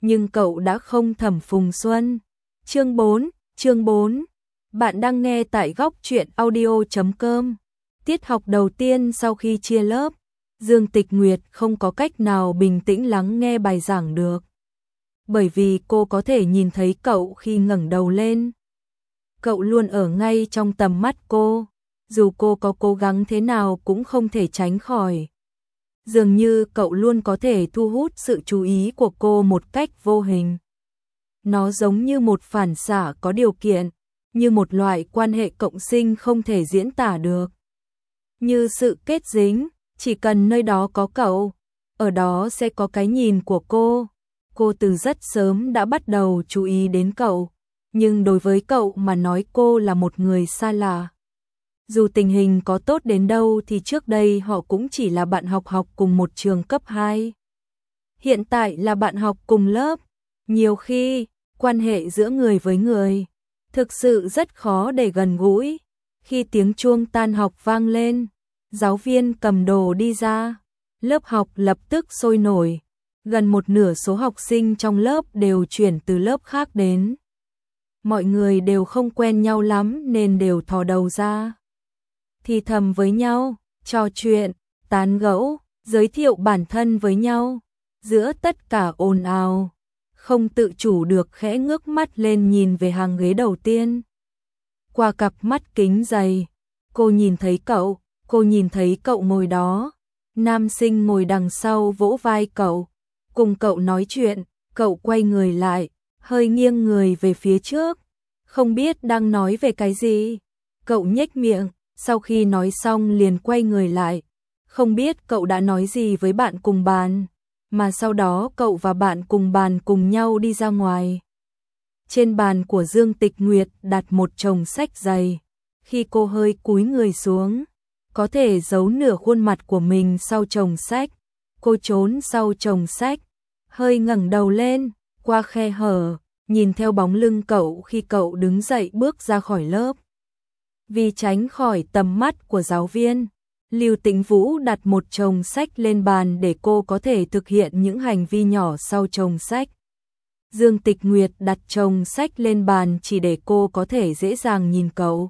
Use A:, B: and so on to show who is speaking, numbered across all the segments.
A: nhưng cậu đã không Thẩm Phùng Xuân. Chương 4. Bạn đang nghe tại góc truyện audio.com. Tiết học đầu tiên sau khi chia lớp, Dương Tịch Nguyệt không có cách nào bình tĩnh lắng nghe bài giảng được. Bởi vì cô có thể nhìn thấy cậu khi ngẩng đầu lên. Cậu luôn ở ngay trong tầm mắt cô, dù cô có cố gắng thế nào cũng không thể tránh khỏi. Dường như cậu luôn có thể thu hút sự chú ý của cô một cách vô hình. Nó giống như một phản xạ có điều kiện, như một loại quan hệ cộng sinh không thể diễn tả được. Như sự kết dính, chỉ cần nơi đó có cậu, ở đó sẽ có cái nhìn của cô. Cô từ rất sớm đã bắt đầu chú ý đến cậu, nhưng đối với cậu mà nói cô là một người xa lạ. Dù tình hình có tốt đến đâu thì trước đây họ cũng chỉ là bạn học cùng một trường cấp 2. Hiện tại là bạn học cùng lớp. Nhiều khi, quan hệ giữa người với người thực sự rất khó để gần gũi. Khi tiếng chuông tan học vang lên, giáo viên cầm đồ đi ra, lớp học lập tức sôi nổi. Gần một nửa số học sinh trong lớp đều chuyển từ lớp khác đến. Mọi người đều không quen nhau lắm nên đều thò đầu ra, thì thầm với nhau, trò chuyện, tán gẫu, giới thiệu bản thân với nhau. Giữa tất cả ồn ào, không tự chủ được khẽ ngước mắt lên nhìn về hàng ghế đầu tiên. Qua cặp mắt kính dày, cô nhìn thấy cậu ngồi đó. Nam sinh ngồi đằng sau vỗ vai cậu, cùng cậu nói chuyện. Cậu quay người lại, hơi nghiêng người về phía trước, không biết đang nói về cái gì. Cậu nhếch miệng, sau khi nói xong liền quay người lại. Không biết cậu đã nói gì với bạn cùng bàn, mà sau đó cậu và bạn cùng bàn cùng nhau đi ra ngoài. Trên bàn của Dương Tịch Nguyệt đặt một chồng sách dày. Khi cô hơi cúi người xuống, có thể giấu nửa khuôn mặt của mình sau chồng sách. Cô trốn sau chồng sách, hơi ngẩng đầu lên, qua khe hở, nhìn theo bóng lưng cậu khi cậu đứng dậy bước ra khỏi lớp. Vì tránh khỏi tầm mắt của giáo viên, Lưu Tĩnh Vũ đặt một chồng sách lên bàn để cô có thể thực hiện những hành vi nhỏ sau chồng sách. Dương Tịch Nguyệt đặt chồng sách lên bàn chỉ để cô có thể dễ dàng nhìn cậu.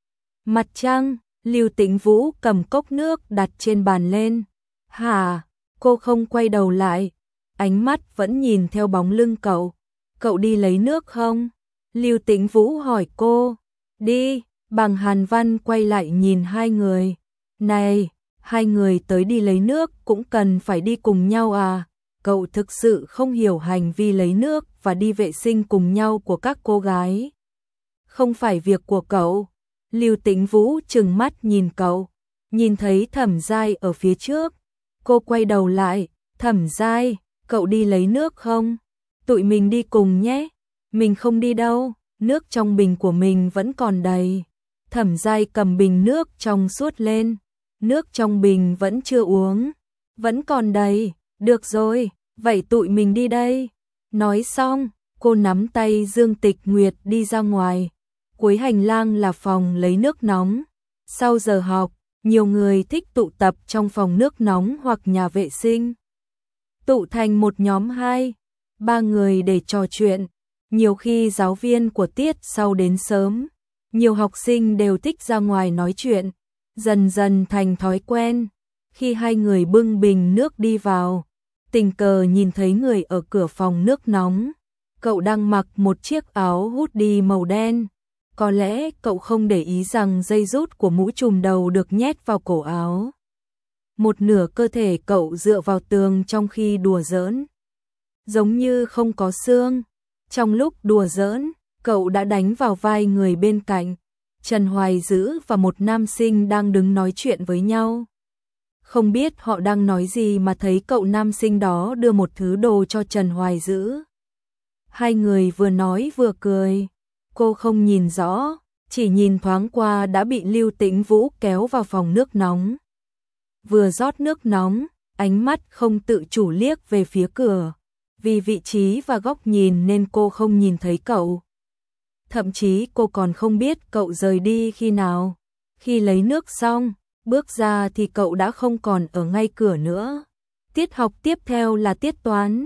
A: Mặt trăng, Lưu Tĩnh Vũ cầm cốc nước đặt trên bàn lên. Hả? Cô không quay đầu lại, ánh mắt vẫn nhìn theo bóng lưng cậu. Cậu đi lấy nước không? Lưu Tĩnh Vũ hỏi cô. Đi. Bằng Hàn Văn quay lại nhìn hai người. Này, hai người tới đi lấy nước cũng cần phải đi cùng nhau à? Cậu thực sự không hiểu hành vi lấy nước và đi vệ sinh cùng nhau của các cô gái. Không phải việc của cậu. Lưu Tĩnh Vũ trừng mắt nhìn cậu, nhìn thấy Thẩm Giai ở phía trước. Cô quay đầu lại, Thẩm Giai, cậu đi lấy nước không? Tụi mình đi cùng nhé. Mình không đi đâu, nước trong bình của mình vẫn còn đầy. Thẩm Giai cầm bình nước trong suốt lên. Nước trong bình vẫn chưa uống, vẫn còn đầy. Được rồi, vậy tụi mình đi đây. Nói xong, cô nắm tay Dương Tịch Nguyệt đi ra ngoài. Cuối hành lang là phòng lấy nước nóng. Sau giờ học, nhiều người thích tụ tập trong phòng nước nóng hoặc nhà vệ sinh. Tụ thành một nhóm 2-3 người để trò chuyện. Nhiều khi giáo viên của tiết sau đến sớm. Nhiều học sinh đều thích ra ngoài nói chuyện. Dần dần thành thói quen. Khi hai người bưng bình nước đi vào, tình cờ nhìn thấy người ở cửa phòng nước nóng. Cậu đang mặc một chiếc áo hoodie màu đen. Có lẽ cậu không để ý rằng dây rút của mũ trùm đầu được nhét vào cổ áo. Một nửa cơ thể cậu dựa vào tường trong khi đùa giỡn, giống như không có xương. Trong lúc đùa giỡn, cậu đã đánh vào vai người bên cạnh. Trần Hoài Dữ và một nam sinh đang đứng nói chuyện với nhau. Không biết họ đang nói gì mà thấy cậu nam sinh đó đưa một thứ đồ cho Trần Hoài Dữ. Hai người vừa nói vừa cười. Cô không nhìn rõ, chỉ nhìn thoáng qua đã bị Lưu Tĩnh Vũ kéo vào phòng nước nóng. Vừa rót nước nóng, ánh mắt không tự chủ liếc về phía cửa. Vì vị trí và góc nhìn nên cô không nhìn thấy cậu. Thậm chí cô còn không biết cậu rời đi khi nào. Khi lấy nước xong, bước ra thì cậu đã không còn ở ngay cửa nữa. Tiết học tiếp theo là tiết toán.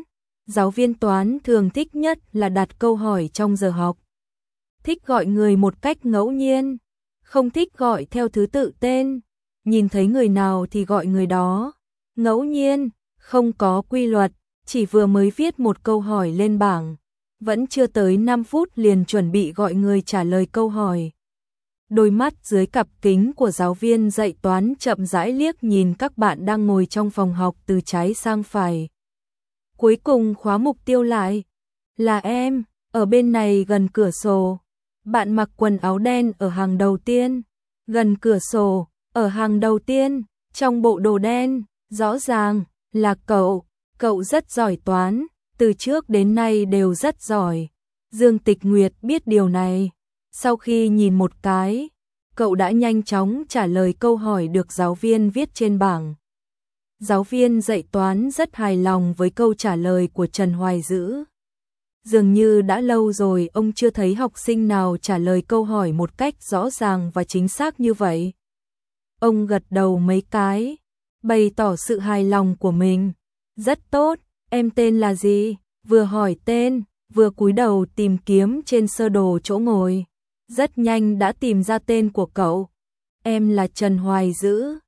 A: Giáo viên toán thường thích nhất là đặt câu hỏi trong giờ học. Thích gọi người một cách ngẫu nhiên, không thích gọi theo thứ tự tên, nhìn thấy người nào thì gọi người đó. Ngẫu nhiên, không có quy luật, chỉ vừa mới viết một câu hỏi lên bảng, vẫn chưa tới 5 phút liền chuẩn bị gọi người trả lời câu hỏi. Đôi mắt dưới cặp kính của giáo viên dạy toán chậm rãi liếc nhìn các bạn đang ngồi trong phòng học từ trái sang phải. Cuối cùng khóa mục tiêu lại. Là em, ở bên này gần cửa sổ. Bạn mặc quần áo đen ở hàng đầu tiên. Gần cửa sổ, ở hàng đầu tiên, trong bộ đồ đen, rõ ràng, là cậu. Cậu rất giỏi toán, từ trước đến nay đều rất giỏi. Dương Tịch Nguyệt biết điều này. Sau khi nhìn một cái, cậu đã nhanh chóng trả lời câu hỏi được giáo viên viết trên bảng. Giáo viên dạy toán rất hài lòng với câu trả lời của Trần Hoài Dữ. Dường như đã lâu rồi ông chưa thấy học sinh nào trả lời câu hỏi một cách rõ ràng và chính xác như vậy. Ông gật đầu mấy cái, bày tỏ sự hài lòng của mình. Rất tốt, em tên là gì? Vừa hỏi tên, vừa cúi đầu tìm kiếm trên sơ đồ chỗ ngồi. Rất nhanh đã tìm ra tên của cậu. Em là Trần Hoài Dữ.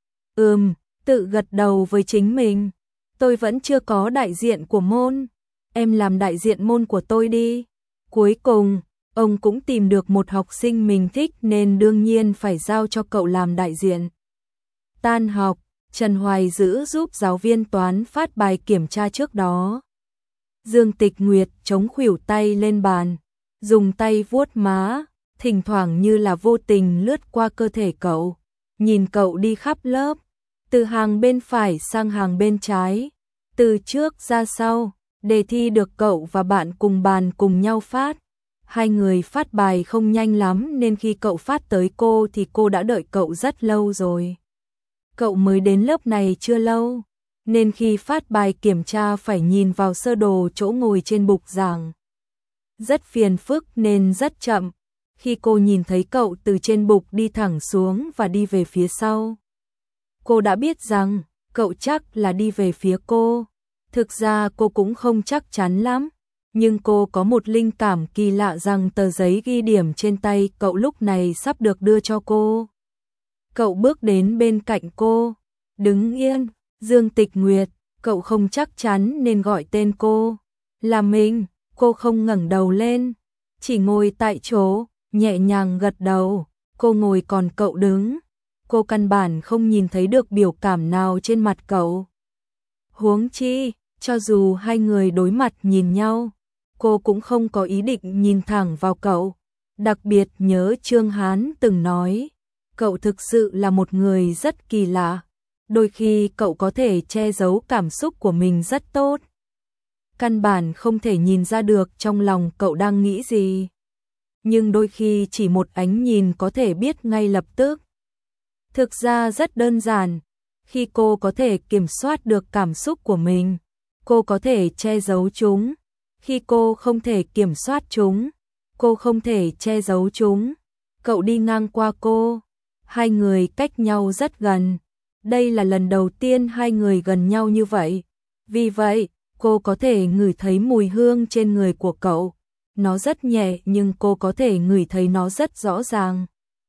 A: Tự gật đầu với chính mình. Tôi vẫn chưa có đại diện của môn. Em làm đại diện môn của tôi đi. Cuối cùng, ông cũng tìm được một học sinh mình thích nên đương nhiên phải giao cho cậu làm đại diện. Tan học, Trần Hoài Dữ giúp giáo viên toán phát bài kiểm tra trước đó. Dương Tịch Nguyệt chống khuỷu tay lên bàn, dùng tay vuốt má, thỉnh thoảng như là vô tình lướt qua cơ thể cậu, nhìn cậu đi khắp lớp, từ hàng bên phải sang hàng bên trái, từ trước ra sau, đề thi được cậu và bạn cùng bàn cùng nhau phát. Hai người phát bài không nhanh lắm nên khi cậu phát tới cô thì cô đã đợi cậu rất lâu rồi. Cậu mới đến lớp này chưa lâu, nên khi phát bài kiểm tra phải nhìn vào sơ đồ chỗ ngồi trên bục giảng. Rất phiền phức nên rất chậm. Khi cô nhìn thấy cậu từ trên bục đi thẳng xuống và đi về phía sau, cô đã biết rằng cậu chắc là đi về phía cô. Thực ra cô cũng không chắc chắn lắm, nhưng cô có một linh cảm kỳ lạ rằng tờ giấy ghi điểm trên tay cậu lúc này sắp được đưa cho cô. Cậu bước đến bên cạnh cô, đứng yên. Dương Tịch Nguyệt, cậu không chắc chắn nên gọi tên cô. Là mình. Cô không ngẩng đầu lên, chỉ ngồi tại chỗ, nhẹ nhàng gật đầu. Cô ngồi còn cậu đứng. Cô căn bản không nhìn thấy được biểu cảm nào trên mặt cậu. Huống chi, cho dù hai người đối mặt nhìn nhau, cô cũng không có ý định nhìn thẳng vào cậu. Đặc biệt nhớ Trương Hán từng nói, cậu thực sự là một người rất kỳ lạ. Đôi khi cậu có thể che giấu cảm xúc của mình rất tốt. Căn bản không thể nhìn ra được trong lòng cậu đang nghĩ gì. Nhưng đôi khi chỉ một ánh nhìn có thể biết ngay lập tức. Thực ra rất đơn giản. Khi cô có thể kiểm soát được cảm xúc của mình, cô có thể che giấu chúng. Khi cô không thể kiểm soát chúng, cô không thể che giấu chúng. Cậu đi ngang qua cô. Hai người cách nhau rất gần. Đây là lần đầu tiên hai người gần nhau như vậy. Vì vậy, cô có thể ngửi thấy mùi hương trên người của cậu. Nó rất nhẹ nhưng cô có thể ngửi thấy nó rất rõ ràng.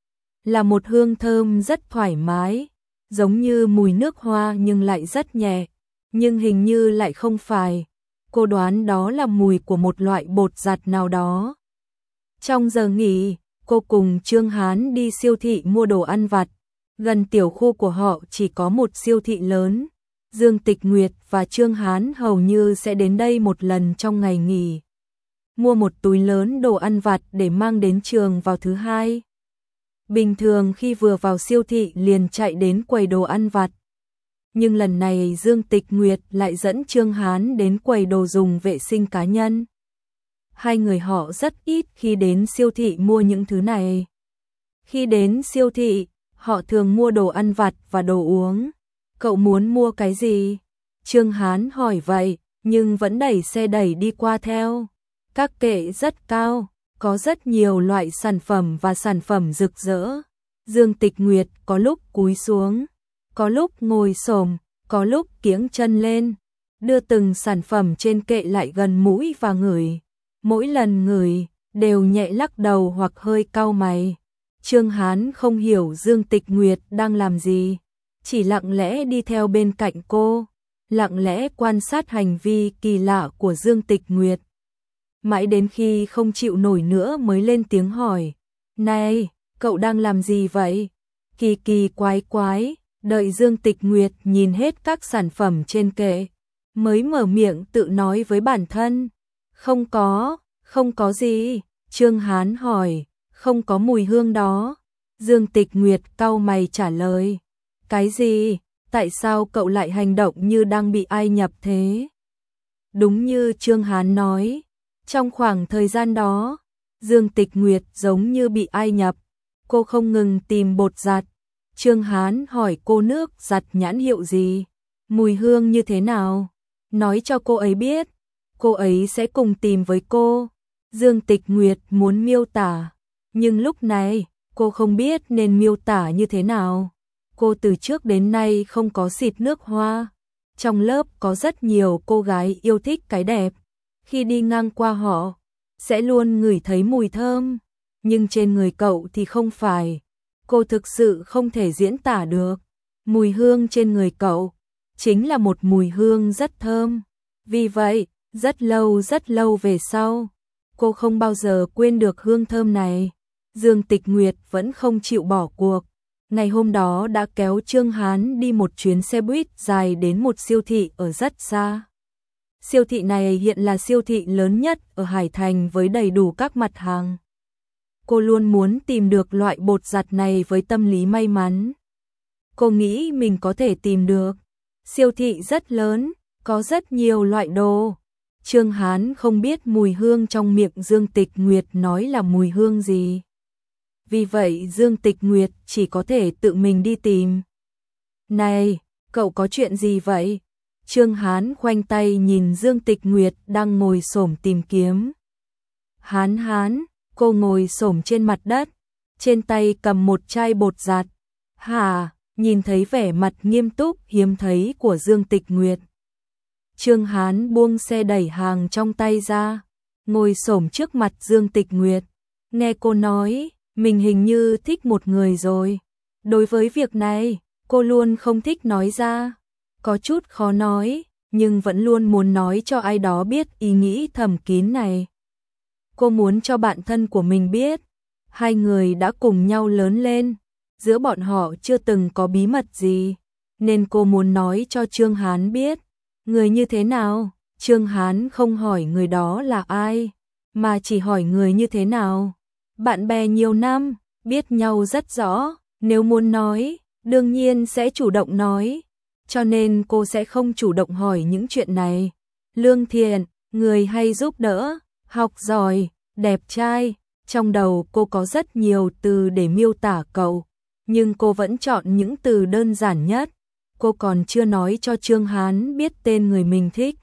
A: Là một hương thơm rất thoải mái, giống như mùi nước hoa nhưng lại rất nhẹ. Nhưng hình như lại không phải. Cô đoán đó là mùi của một loại bột giặt nào đó. Trong giờ nghỉ, cô cùng Trương Hán đi siêu thị mua đồ ăn vặt. Gần tiểu khu của họ chỉ có một siêu thị lớn. Dương Tịch Nguyệt và Trương Hán hầu như sẽ đến đây một lần trong ngày nghỉ. Mua một túi lớn đồ ăn vặt để mang đến trường vào thứ hai. Bình thường khi vừa vào siêu thị liền chạy đến quầy đồ ăn vặt. Nhưng lần này Dương Tịch Nguyệt lại dẫn Trương Hán đến quầy đồ dùng vệ sinh cá nhân. Hai người họ rất ít khi đến siêu thị mua những thứ này. Khi đến siêu thị, họ thường mua đồ ăn vặt và đồ uống. Cậu muốn mua cái gì? Trương Hán hỏi vậy, nhưng vẫn đẩy xe đẩy đi qua theo. Các kệ rất cao, có rất nhiều loại sản phẩm và sản phẩm rực rỡ. Dương Tịch Nguyệt có lúc cúi xuống, có lúc ngồi xổm, có lúc kiễng chân lên. đưa từng sản phẩm trên kệ lại gần mũi và ngửi. Mỗi lần ngửi, đều nhẹ lắc đầu hoặc hơi cau mày. Trương Hán không hiểu Dương Tịch Nguyệt đang làm gì, chỉ lặng lẽ đi theo bên cạnh cô, lặng lẽ quan sát hành vi kỳ lạ của Dương Tịch Nguyệt. Mãi đến khi không chịu nổi nữa mới lên tiếng hỏi, này, cậu đang làm gì vậy? Kỳ kỳ quái quái, đợi Dương Tịch Nguyệt nhìn hết các sản phẩm trên kệ, mới mở miệng tự nói với bản thân. Không có gì. Trương Hán hỏi, không có mùi hương đó. Dương Tịch Nguyệt cau mày trả lời, cái gì? Tại sao cậu lại hành động như đang bị ai nhập thế? Đúng như Trương Hán nói, trong khoảng thời gian đó, Dương Tịch Nguyệt giống như bị ai nhập. Cô không ngừng tìm bột giặt. Trương Hán hỏi cô nước giặt nhãn hiệu gì, mùi hương như thế nào, nói cho cô ấy biết, cô ấy sẽ cùng tìm với cô. Dương Tịch Nguyệt muốn miêu tả, nhưng lúc này cô không biết nên miêu tả như thế nào. Cô từ trước đến nay không có xịt nước hoa. Trong lớp có rất nhiều cô gái yêu thích cái đẹp, khi đi ngang qua họ sẽ luôn ngửi thấy mùi thơm, nhưng trên người cậu thì không phải. Cô thực sự không thể diễn tả được. Mùi hương trên người cậu chính là một mùi hương rất thơm. Vì vậy, rất lâu về sau, cô không bao giờ quên được hương thơm này. Dương Tịch Nguyệt vẫn không chịu bỏ cuộc. Ngày hôm đó đã kéo Trương Hán đi một chuyến xe buýt dài đến một siêu thị ở rất xa. Siêu thị này hiện là siêu thị lớn nhất ở Hải Thành với đầy đủ các mặt hàng. Cô luôn muốn tìm được loại bột giặt này với tâm lý may mắn. Cô nghĩ mình có thể tìm được. Siêu thị rất lớn, có rất nhiều loại đồ. Trương Hán không biết mùi hương trong miệng Dương Tịch Nguyệt nói là mùi hương gì. Vì vậy Dương Tịch Nguyệt chỉ có thể tự mình đi tìm. Này, cậu có chuyện gì vậy? Trương Hán khoanh tay nhìn Dương Tịch Nguyệt đang ngồi xổm tìm kiếm. Hán, cô ngồi xổm trên mặt đất, trên tay cầm một chai bột giặt. Hả? Nhìn thấy vẻ mặt nghiêm túc hiếm thấy của Dương Tịch Nguyệt, Trương Hán buông xe đẩy hàng trong tay ra, ngồi xổm trước mặt Dương Tịch Nguyệt. Nghe cô nói, mình hình như thích một người rồi. Đối với việc này, cô luôn không thích nói ra, có chút khó nói, nhưng vẫn luôn muốn nói cho ai đó biết ý nghĩ thầm kín này. Cô muốn cho bạn thân của mình biết, hai người đã cùng nhau lớn lên, giữa bọn họ chưa từng có bí mật gì, nên cô muốn nói cho Trương Hán biết. Người như thế nào? Trương Hán không hỏi người đó là ai, mà chỉ hỏi người như thế nào. Bạn bè nhiều năm, biết nhau rất rõ, nếu muốn nói, đương nhiên sẽ chủ động nói, cho nên cô sẽ không chủ động hỏi những chuyện này. Lương thiện, người hay giúp đỡ, học giỏi, đẹp trai, trong đầu cô có rất nhiều từ để miêu tả cậu, nhưng cô vẫn chọn những từ đơn giản nhất. Cô còn chưa nói cho Trương Hán biết tên người mình thích.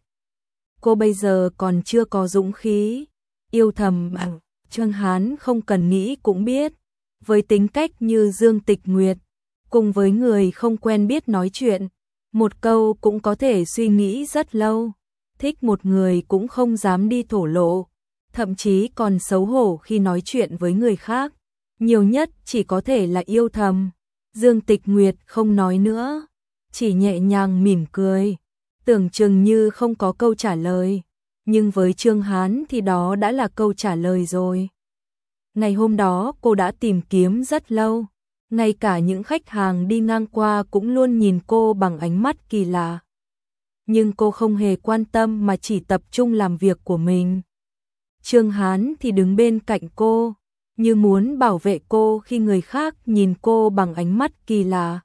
A: Cô bây giờ còn chưa có dũng khí yêu thầm bằng. Trương Hán không cần nghĩ cũng biết, với tính cách như Dương Tịch Nguyệt, cùng với người không quen biết nói chuyện, một câu cũng có thể suy nghĩ rất lâu. Thích một người cũng không dám đi thổ lộ, thậm chí còn xấu hổ khi nói chuyện với người khác, nhiều nhất chỉ có thể là yêu thầm. Dương Tịch Nguyệt không nói nữa, chỉ nhẹ nhàng mỉm cười, tưởng chừng như không có câu trả lời, nhưng với Trương Hán thì đó đã là câu trả lời rồi. Ngày hôm đó cô đã tìm kiếm rất lâu, ngay cả những khách hàng đi ngang qua cũng luôn nhìn cô bằng ánh mắt kỳ lạ. Nhưng cô không hề quan tâm mà chỉ tập trung làm việc của mình. Trương Hán thì đứng bên cạnh cô, như muốn bảo vệ cô khi người khác nhìn cô bằng ánh mắt kỳ lạ.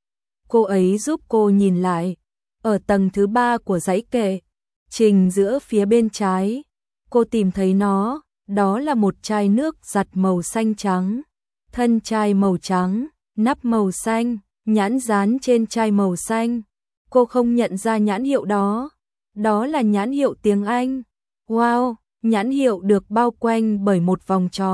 A: Cô ấy giúp cô nhìn lại, ở tầng thứ 3 của dãy kệ, trình giữa phía bên trái, cô tìm thấy nó, đó là một chai nước giặt màu xanh trắng, thân chai màu trắng, nắp màu xanh, nhãn dán trên chai màu xanh. Cô không nhận ra nhãn hiệu đó, đó là nhãn hiệu tiếng Anh. Wow, nhãn hiệu được bao quanh bởi một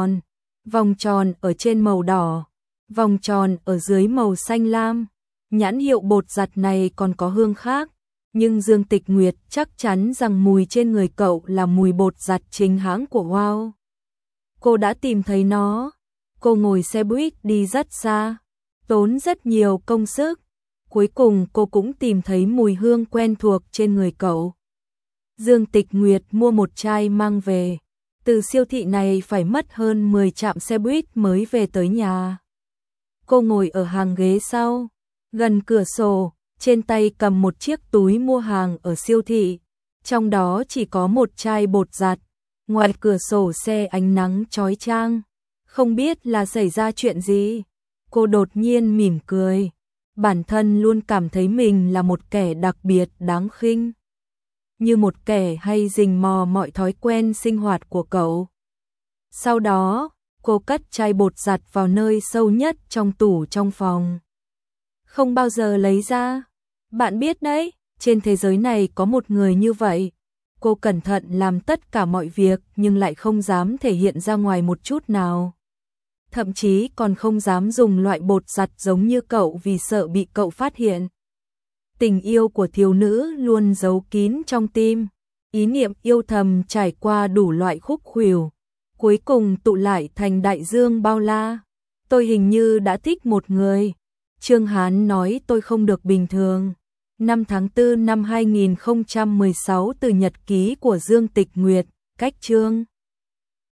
A: vòng tròn ở trên màu đỏ, vòng tròn ở dưới màu xanh lam. Nhãn hiệu bột giặt này còn có hương khác, Nhưng Dương Tịch Nguyệt chắc chắn rằng mùi trên người cậu là mùi bột giặt chính hãng của Wow. Cô đã tìm thấy nó. Cô ngồi xe buýt đi rất xa, tốn rất nhiều công sức. Cuối cùng cô cũng tìm thấy mùi hương quen thuộc trên người cậu. Dương Tịch Nguyệt mua một chai mang về. Từ siêu thị này phải mất hơn 10 trạm xe buýt mới về tới nhà. Cô ngồi ở hàng ghế sau, gần cửa sổ, trên tay cầm một chiếc túi mua hàng ở siêu thị. Trong đó chỉ có một chai bột giặt. Ngoài cửa sổ xe ánh nắng chói chang. Không biết là xảy ra chuyện gì. Cô đột nhiên mỉm cười. Bản thân luôn cảm thấy mình là một kẻ đặc biệt đáng khinh. Như một kẻ hay rình mò mọi thói quen sinh hoạt của cậu. Sau đó, cô cất chai bột giặt vào nơi sâu nhất trong tủ trong phòng. Không bao giờ lấy ra. Bạn biết đấy, trên thế giới này có một người như vậy. Cô cẩn thận làm tất cả mọi việc nhưng lại không dám thể hiện ra ngoài một chút nào. Thậm chí còn không dám dùng loại bột giặt giống như cậu vì sợ bị cậu phát hiện. Tình yêu của thiếu nữ luôn giấu kín trong tim. Ý niệm yêu thầm trải qua đủ loại khúc khuỷu. Cuối cùng tụ lại thành đại dương bao la. Tôi hình như đã thích một người. Trương Hán nói tôi không được bình thường. 5 tháng 4 năm 2016 từ nhật ký của Dương Tịch Nguyệt, cách Trương.